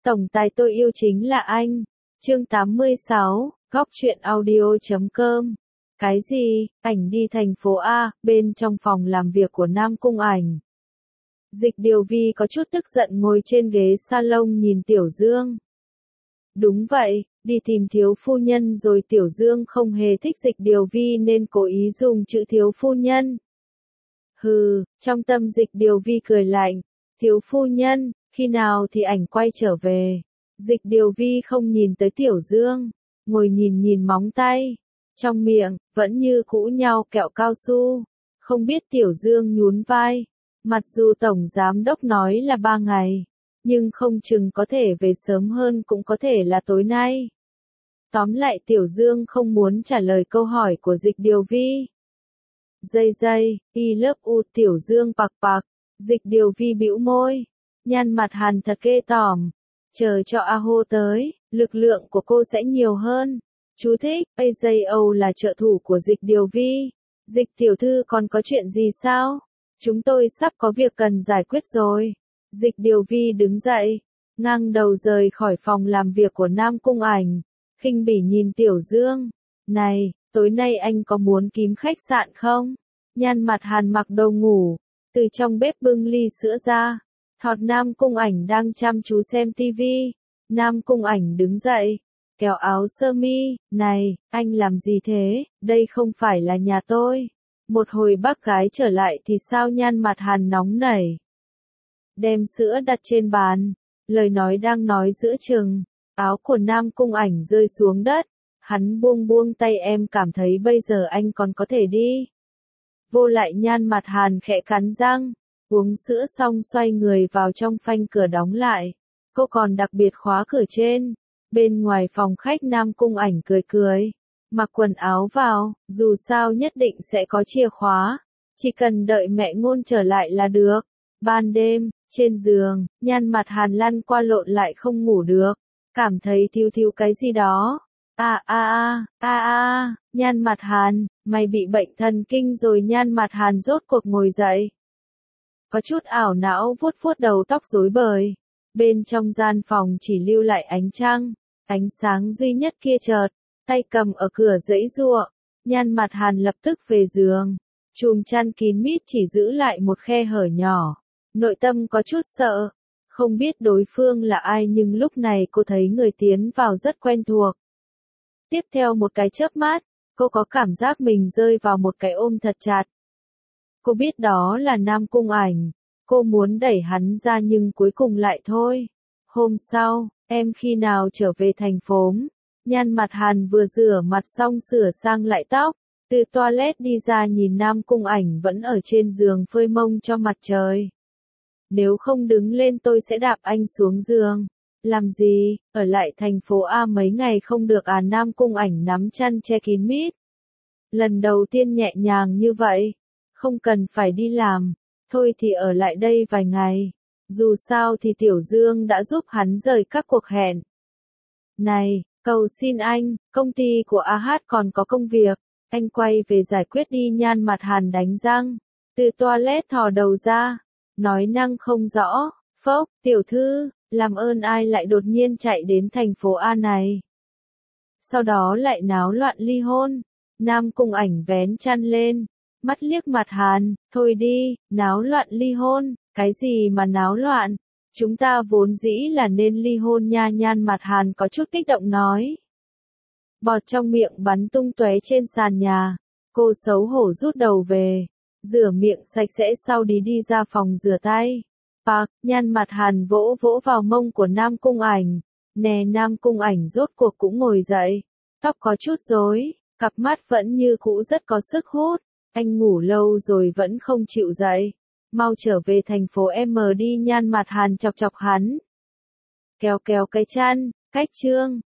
Tổng tài tôi yêu chính là anh. Chương 86, góc truyện audio.com. Cái gì? Ảnh đi thành phố A, bên trong phòng làm việc của Nam Cung Ảnh. Dịch Điều Vi có chút tức giận ngồi trên ghế salon nhìn Tiểu Dương. Đúng vậy, đi tìm thiếu phu nhân rồi. Tiểu Dương không hề thích Dịch Điều Vi nên cố ý dùng chữ thiếu phu nhân. Hừ, trong tâm Dịch Điều Vi cười lạnh. Thiếu phu nhân, khi nào thì ảnh quay trở về? Dịch Điều Vi không nhìn tới Tiểu Dương, ngồi nhìn móng tay. Trong miệng, vẫn như cũ nhau kẹo cao su. Không biết Tiểu Dương nhún vai. Mặc dù Tổng Giám Đốc nói là 3 ngày, nhưng không chừng có thể về sớm hơn, cũng có thể là tối nay. Tóm lại Tiểu Dương không muốn trả lời câu hỏi của Dịch Điều Vi. Dây, I love you Tiểu Dương bạc. Dịch Điều Vi bĩu môi, nhăn mặt hằn thật ghê tởm. Chờ cho A Hô tới, lực lượng của cô sẽ nhiều hơn. Chú thích, AJO là trợ thủ của Dịch Điều Vi. Dịch tiểu thư còn có chuyện gì sao? Chúng tôi sắp có việc cần giải quyết rồi. Dịch Điều Vi đứng dậy, ngang đầu rời khỏi phòng làm việc của Nam Cung Ảnh. Khinh bỉ nhìn Tiểu Dương. Này, tối nay anh có muốn kiếm khách sạn không? Nhăn mặt hàn mặc đồ ngủ, từ trong bếp bưng ly sữa ra. Thọt Nam Cung Ảnh đang chăm chú xem tivi. Nam Cung Ảnh đứng dậy, kéo áo sơ mi. Này, anh làm gì thế? Đây không phải là nhà tôi. Một hồi bác gái trở lại thì sao? Nhăn mặt hàn nóng nảy, đem sữa đặt trên bàn. Lời nói đang nói giữa chừng, áo của Nam Cung Ảnh rơi xuống đất. Hắn buông tay. Em cảm thấy bây giờ anh còn có thể đi. Vô lại. Nhan mặt hàn khẽ cắn răng, uống sữa xong xoay người vào trong, phanh cửa đóng lại. Cô còn đặc biệt khóa cửa trên. Bên ngoài phòng khách Nam Cung Ảnh cười, mặc quần áo vào, dù sao nhất định sẽ có chìa khóa. Chỉ cần đợi mẹ Ngôn trở lại là được. Ban đêm, trên giường, Nhan mặt hàn lăn qua lộn lại không ngủ được. Cảm thấy thiếu cái gì đó. Nhan mặt hàn, mày bị bệnh thần kinh rồi. Nhan mặt hàn rốt cuộc ngồi dậy, có chút ảo não vuốt đầu tóc rối bời. Bên trong gian phòng chỉ lưu lại ánh trăng, ánh sáng duy nhất kia chợt, tay cầm ở cửa giãy giụa. Nhan mặt hàn lập tức về giường, chùm chăn kín mít chỉ giữ lại một khe hở nhỏ. Nội tâm có chút sợ, không biết đối phương là ai nhưng lúc này cô thấy người tiến vào rất quen thuộc. Tiếp theo một cái chớp mắt, cô có cảm giác mình rơi vào một cái ôm thật chặt. Cô biết đó là Nam Cung Ảnh. Cô muốn đẩy hắn ra nhưng cuối cùng lại thôi. Hôm sau, em khi nào trở về thành phố? Nhan mặt hàn vừa rửa mặt xong sửa sang lại tóc, từ toilet đi ra nhìn Nam Cung Ảnh vẫn ở trên giường phơi mông cho mặt trời. Nếu không đứng lên tôi sẽ đạp anh xuống giường. Làm gì? Ở lại thành phố A mấy ngày không được à? Nam Cung Ảnh nắm chăn che kín mít. Lần đầu tiên nhẹ nhàng như vậy. Không cần phải đi làm. Thôi thì ở lại đây vài ngày. Dù sao thì Tiểu Dương đã giúp hắn rời các cuộc hẹn. Này, cầu xin anh, công ty của AH còn có công việc. Anh quay về giải quyết đi. Nhan mặt hàn đánh răng, từ toilet thò đầu ra, nói năng không rõ. Phốc, tiểu thư, làm ơn ai lại đột nhiên chạy đến thành phố A này? Sau đó lại náo loạn ly hôn. Nam Cung Ảnh vén chăn lên, mắt liếc mặt hàn, thôi đi, náo loạn ly hôn, cái gì mà náo loạn, chúng ta vốn dĩ là nên ly hôn nha. Nhan mặt hàn có chút kích động nói. Bọt trong miệng bắn tung tóe trên sàn nhà, cô xấu hổ rút đầu về, rửa miệng sạch sẽ sau đi ra phòng rửa tay. Nhan mặt hàn vỗ vào mông của Nam Cung Ảnh. Nè, Nam Cung Ảnh rốt cuộc cũng ngồi dậy, tóc có chút rối, cặp mắt vẫn như cũ rất có sức hút. Anh ngủ lâu rồi vẫn không chịu dậy. Mau trở về thành phố M đi. Nhan mặt hàn chọc hắn, kéo cái chăn, cách chương.